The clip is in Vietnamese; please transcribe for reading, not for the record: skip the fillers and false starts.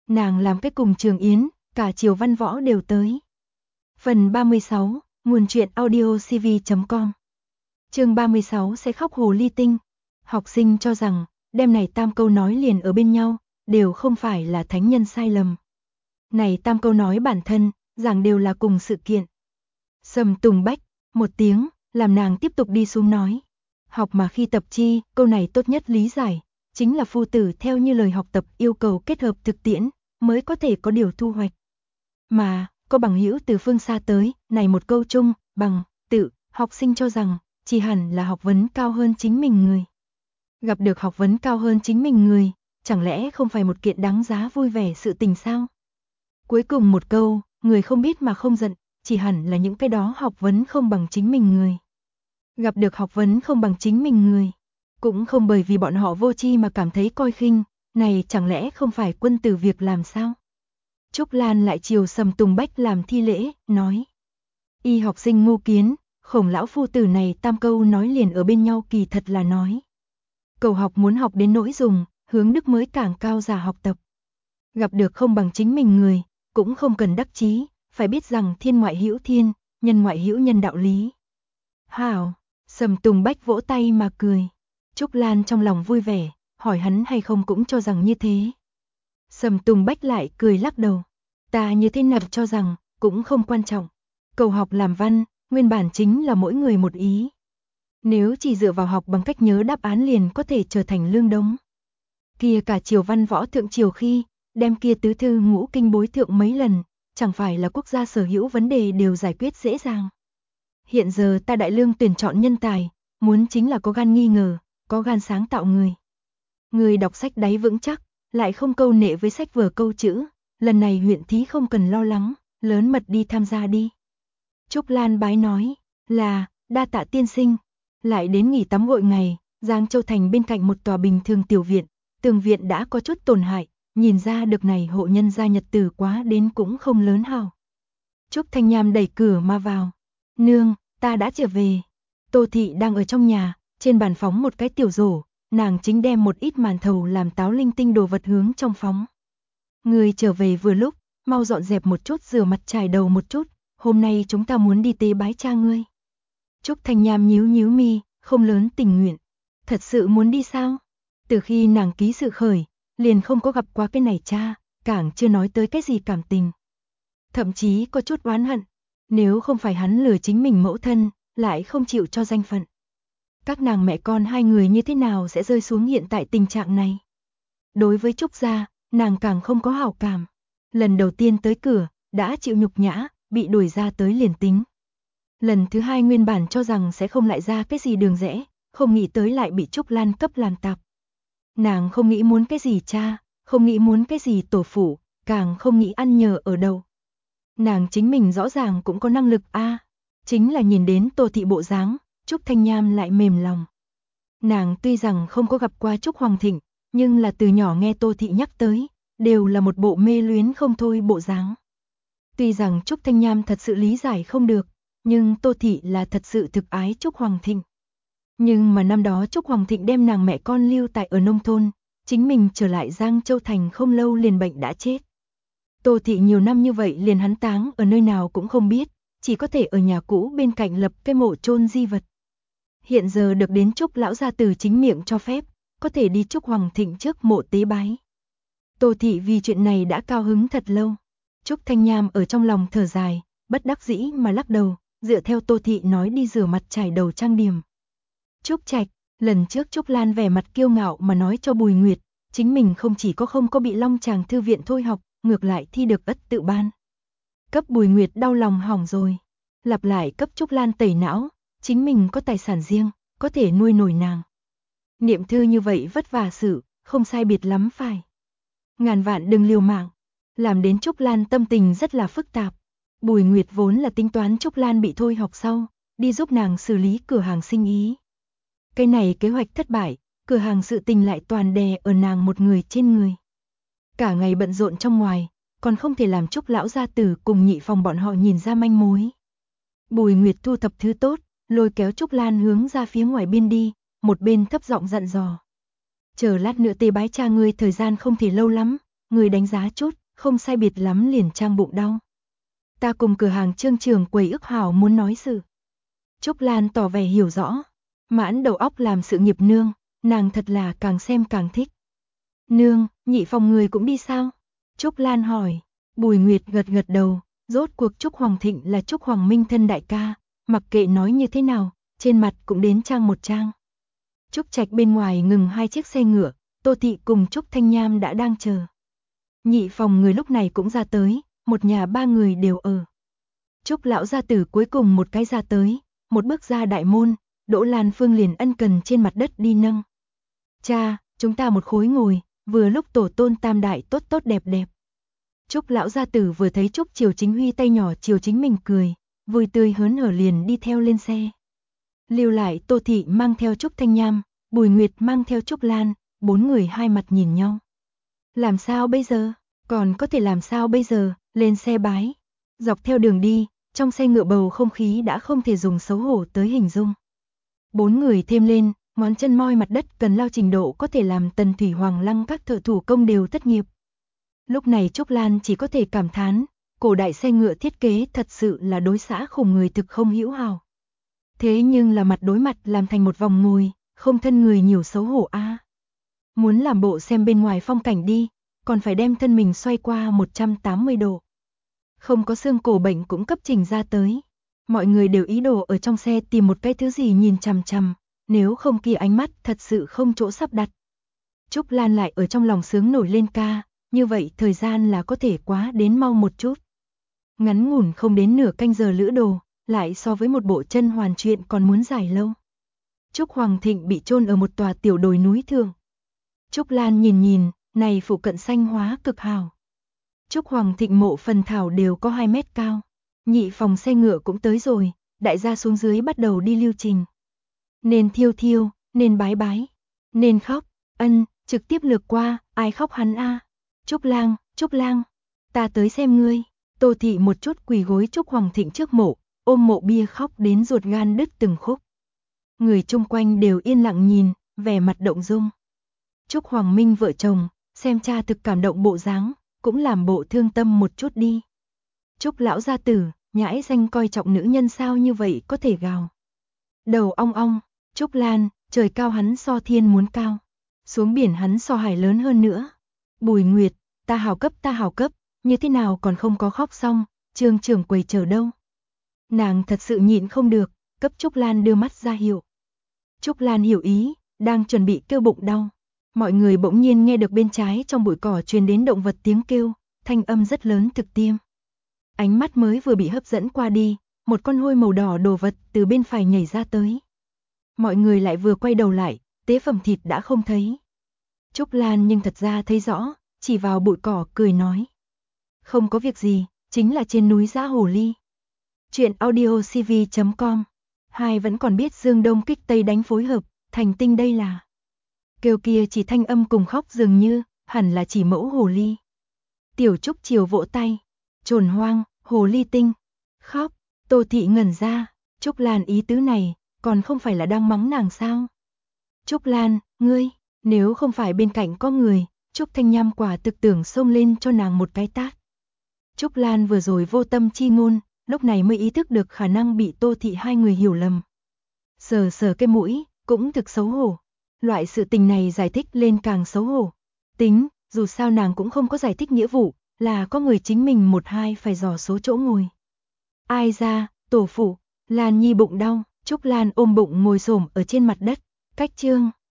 Nàng làm cái cùng Trường Yến, cả Triều Văn Võ đều tới. Phần 36, nguồn truyện audio cv.com. Chương 36 sẽ khóc hồ ly tinh. Học sinh cho rằng, đêm này tam câu nói liền ở bên nhau, đều không phải là thánh nhân sai lầm. Này tam câu nói bản thân, giảng đều là cùng sự kiện. Sầm Tùng Bách, một tiếng, làm nàng tiếp tục đi xuống nói. Học mà khi tập chi, câu này tốt nhất lý giải, chính là phu tử theo như lời học tập yêu cầu kết hợp thực tiễn, mới có thể có điều thu hoạch. Mà, có bằng hữu từ phương xa tới, này một câu chung, bằng, tự, học sinh cho rằng, chỉ hẳn là học vấn cao hơn chính mình người. Gặp được học vấn cao hơn chính mình người, chẳng lẽ không phải một kiện đáng giá vui vẻ sự tình sao? Cuối cùng một câu, người không biết mà không giận, chỉ hẳn là những cái đó học vấn không bằng chính mình người. Gặp được học vấn không bằng chính mình người, cũng không bởi vì bọn họ vô tri mà cảm thấy coi khinh, này chẳng lẽ không phải quân tử việc làm sao? Trúc Lan lại chiều Sầm Tùng Bách làm thi lễ, nói. Y học sinh ngu kiến, Khổng lão phu tử này tam câu nói liền ở bên nhau kỳ thật là nói. Cầu học muốn học đến nỗi dùng, hướng đức mới càng cao giả học tập. Gặp được không bằng chính mình người, cũng không cần đắc chí, phải biết rằng thiên ngoại hữu thiên, nhân ngoại hữu nhân đạo lý. Hảo, Sầm Tùng Bách vỗ tay mà cười. Trúc Lan trong lòng vui vẻ, hỏi hắn hay không cũng cho rằng như thế. Sầm Tùng Bách lại cười lắc đầu. Ta như thế nào cho rằng, cũng không quan trọng. Cầu học làm văn, nguyên bản chính là mỗi người một ý. Nếu chỉ dựa vào học bằng cách nhớ đáp án liền có thể trở thành lương đống. Kia cả Triều Văn Võ thượng triều khi, đem kia tứ thư ngũ kinh bối thượng mấy lần, chẳng phải là quốc gia sở hữu vấn đề đều giải quyết dễ dàng. Hiện giờ ta đại lương tuyển chọn nhân tài, muốn chính là có gan nghi ngờ, có gan sáng tạo người. Người đọc sách đáy vững chắc, lại không câu nệ với sách vở câu chữ, lần này huyện thí không cần lo lắng, lớn mật đi tham gia đi. Trúc Lan bái nói, là, đa tạ tiên sinh. Lại đến nghỉ tắm gội ngày, Giang Châu Thành bên cạnh một tòa bình thường tiểu viện, tường viện đã có chút tổn hại, nhìn ra được này hộ nhân gia nhật tử quá đến cũng không lớn hào. Trúc Thanh Nham đẩy cửa mà vào. Nương, ta đã trở về. Tô Thị đang ở trong nhà, trên bàn phóng một cái tiểu rổ, nàng chính đem một ít màn thầu làm táo linh tinh đồ vật hướng trong phóng. Người trở về vừa lúc, mau dọn dẹp một chút rửa mặt chải đầu một chút, hôm nay chúng ta muốn đi tế bái cha ngươi. Trúc Thanh Nham nhíu nhíu mi, không lớn tình nguyện. Thật sự muốn đi sao? Từ khi nàng ký sự khởi, liền không có gặp qua cái này cha, càng chưa nói tới cái gì cảm tình. Thậm chí có chút oán hận, nếu không phải hắn lừa chính mình mẫu thân, lại không chịu cho danh phận. Các nàng mẹ con hai người như thế nào sẽ rơi xuống hiện tại tình trạng này? Đối với Trúc gia, nàng càng không có hảo cảm. Lần đầu tiên tới cửa, đã chịu nhục nhã, bị đuổi ra tới liền tính. Lần thứ hai nguyên bản cho rằng sẽ không lại ra cái gì đường rẽ, không nghĩ tới lại bị Trúc Lan cấp làm tạp. Nàng không nghĩ muốn cái gì cha, không nghĩ muốn cái gì tổ phụ, càng không nghĩ ăn nhờ ở đâu. Nàng chính mình rõ ràng cũng có năng lực chính là nhìn đến Tô Thị bộ dáng, Trúc Thanh Nham lại mềm lòng. Nàng tuy rằng không có gặp qua Trúc Hoàng Thịnh, nhưng là từ nhỏ nghe Tô Thị nhắc tới, đều là một bộ mê luyến không thôi bộ dáng. Tuy rằng Trúc Thanh Nham thật sự lý giải không được, nhưng Tô Thị là thật sự thực ái Trúc Hoàng Thịnh. Nhưng mà năm đó Trúc Hoàng Thịnh đem nàng mẹ con lưu tại ở nông thôn, chính mình trở lại Giang Châu Thành không lâu liền bệnh đã chết. Tô Thị nhiều năm như vậy liền hắn táng ở nơi nào cũng không biết, chỉ có thể ở nhà cũ bên cạnh lập cái mộ chôn di vật. Hiện giờ được đến Trúc lão gia từ chính miệng cho phép, có thể đi Trúc Hoàng Thịnh trước mộ tế bái. Tô Thị vì chuyện này đã cao hứng thật lâu. Trúc Thanh Nham ở trong lòng thở dài, bất đắc dĩ mà lắc đầu, dựa theo Tô Thị nói đi rửa mặt chải đầu trang điểm. Trúc Trạch, lần trước Trúc Lan vẻ mặt kiêu ngạo mà nói cho Bùi Nguyệt, chính mình không chỉ không có bị Long Tràng thư viện thôi học, ngược lại thi được ất tự ban. Cấp Bùi Nguyệt đau lòng hỏng rồi, lặp lại cấp Trúc Lan tẩy não, chính mình có tài sản riêng, có thể nuôi nổi nàng. Niệm thư như vậy vất vả sự, không sai biệt lắm phải. Ngàn vạn đừng liều mạng, làm đến Trúc Lan tâm tình rất là phức tạp. Bùi Nguyệt vốn là tính toán Trúc Lan bị thôi học sau, đi giúp nàng xử lý cửa hàng sinh ý. Cái này kế hoạch thất bại, cửa hàng sự tình lại toàn đè ở nàng một người trên người. Cả ngày bận rộn trong ngoài, còn không thể làm Trúc lão gia tử cùng Nhị Phòng bọn họ nhìn ra manh mối. Bùi Nguyệt thu thập thứ tốt, lôi kéo Trúc Lan hướng ra phía ngoài biên đi, một bên thấp giọng dặn dò. Chờ lát nữa tế bái cha ngươi thời gian không thể lâu lắm, người đánh giá chút, không sai biệt lắm liền trang bụng đau. Ta cùng cửa hàng Trương trưởng quầy ước hảo muốn nói sự. Trúc Lan tỏ vẻ hiểu rõ, mãn đầu óc làm sự nghiệp nương, nàng thật là càng xem càng thích. Nương, nhị phòng người cũng đi sao? Trúc Lan hỏi. Bùi Nguyệt gật gật đầu, rốt cuộc Trúc Hoàng Thịnh là Trúc Hoàng Minh thân đại ca, mặc kệ nói như thế nào, trên mặt cũng đến trang một trang. Trúc Trạch bên ngoài ngừng 2 chiếc xe ngựa, Tô Thị cùng Trúc Thanh Nham đã đang chờ. Nhị phòng người lúc này cũng ra tới, một nhà 3 người đều ở. Trúc lão gia tử cuối cùng một cái ra tới, một bước ra đại môn, Đỗ Lan Phương liền ân cần trên mặt đất đi nâng. Cha, chúng ta một khối ngồi, vừa lúc tổ tôn tam đại tốt tốt đẹp đẹp. Trúc lão gia tử vừa thấy Trúc Triều Chính Huy tay nhỏ chiều chính mình cười, vui tươi hớn hở liền đi theo lên xe. Lưu lại Tô Thị mang theo Trúc Thanh Nham, Bùi Nguyệt mang theo Trúc Lan, 4 người hai mặt nhìn nhau. Làm sao bây giờ? Còn có thể làm sao bây giờ? Lên xe bái. Dọc theo đường đi, trong xe ngựa bầu không khí đã không thể dùng xấu hổ tới hình dung. 4 người thêm lên, ngón chân moi mặt đất cần lao trình độ có thể làm Tần Thủy Hoàng Lăng các thợ thủ công đều thất nghiệp. Lúc này Trúc Lan chỉ có thể cảm thán, cổ đại xe ngựa thiết kế thật sự là đối xã khủng người thực không hữu hảo. Thế nhưng là mặt đối mặt làm thành một vòng ngồi, không thân người nhiều xấu hổ a. Muốn làm bộ xem bên ngoài phong cảnh đi, còn phải đem thân mình xoay qua 180 độ. Không có xương cổ bệnh cũng cấp trình ra tới. Mọi người đều ý đồ ở trong xe tìm một cái thứ gì nhìn chằm chằm, nếu không kia ánh mắt thật sự không chỗ sắp đặt. Trúc Lan lại ở trong lòng sướng nổi lên ca, như vậy thời gian là có thể quá đến mau một chút. Ngắn ngủn không đến nửa canh giờ lữ đồ, lại so với một bộ chân hoàn truyện còn muốn dài lâu. Trúc Hoàng Thịnh bị chôn ở một tòa tiểu đồi núi thường. Trúc Lan nhìn nhìn, này phụ cận xanh hóa cực hào. Trúc Hoàng Thịnh mộ phần thảo đều có 2 mét cao. Nhị phòng xe ngựa cũng tới rồi, đại gia xuống dưới bắt đầu đi lưu trình. Nên thiêu thiêu, nên bái bái, nên khóc, trực tiếp lược qua, ai khóc hắn a. Trúc Lang, ta tới xem ngươi. Tô Thị một chút quỳ gối Trúc Hoàng Thịnh trước mộ, ôm mộ bia khóc đến ruột gan đứt từng khúc. Người chung quanh đều yên lặng nhìn, vẻ mặt động dung. Trúc Hoàng Minh vợ chồng, xem cha thực cảm động bộ dáng, cũng làm bộ thương tâm một chút đi. Trúc lão gia tử, nhãi danh coi trọng nữ nhân sao như vậy có thể gào. Đầu ong ong, Trúc Lan, trời cao hắn so thiên muốn cao, xuống biển hắn so hải lớn hơn nữa. Bùi Nguyệt, ta hảo cấp, như thế nào còn không có khóc xong, Trương trưởng quầy chờ đâu. Nàng thật sự nhịn không được, cấp Trúc Lan đưa mắt ra hiệu. Trúc Lan hiểu ý, đang chuẩn bị kêu bụng đau. Mọi người bỗng nhiên nghe được bên trái trong bụi cỏ truyền đến động vật tiếng kêu, thanh âm rất lớn thực tiêm. Ánh mắt mới vừa bị hấp dẫn qua đi, một con hôi màu đỏ đồ vật từ bên phải nhảy ra tới. Mọi người lại vừa quay đầu lại, tế phẩm thịt đã không thấy. Trúc Lan nhưng thật ra thấy rõ, chỉ vào bụi cỏ cười nói. Không có việc gì, chính là trên núi dã hồ ly. Chuyện audiocv.com. Hai vẫn còn biết Dương Đông kích Tây đánh phối hợp, thành tinh đây là. Kêu kia chỉ thanh âm cùng khóc dường như, hẳn là chỉ mẫu hồ ly. Tiểu Trúc Triều vỗ tay. Trồn hoang, hồ ly tinh. Khóc, Tô Thị ngẩn ra, Trúc Lan ý tứ này, còn không phải là đang mắng nàng sao? Trúc Lan, ngươi, nếu không phải bên cạnh có người, Trúc Thanh Nham quả thực tưởng xông lên cho nàng một cái tát. Trúc Lan vừa rồi vô tâm chi ngôn, lúc này mới ý thức được khả năng bị Tô Thị hai người hiểu lầm. Sờ sờ cái mũi, cũng thực xấu hổ. Loại sự tình này giải thích lên càng xấu hổ. Tính, dù sao nàng cũng không có giải thích nghĩa vụ, là có người chính mình một hai phải dò số chỗ ngồi. Ai ra, tổ phụ, Lan Nhi bụng đau, Trúc Lan ôm bụng ngồi xổm ở trên mặt đất, cách Trương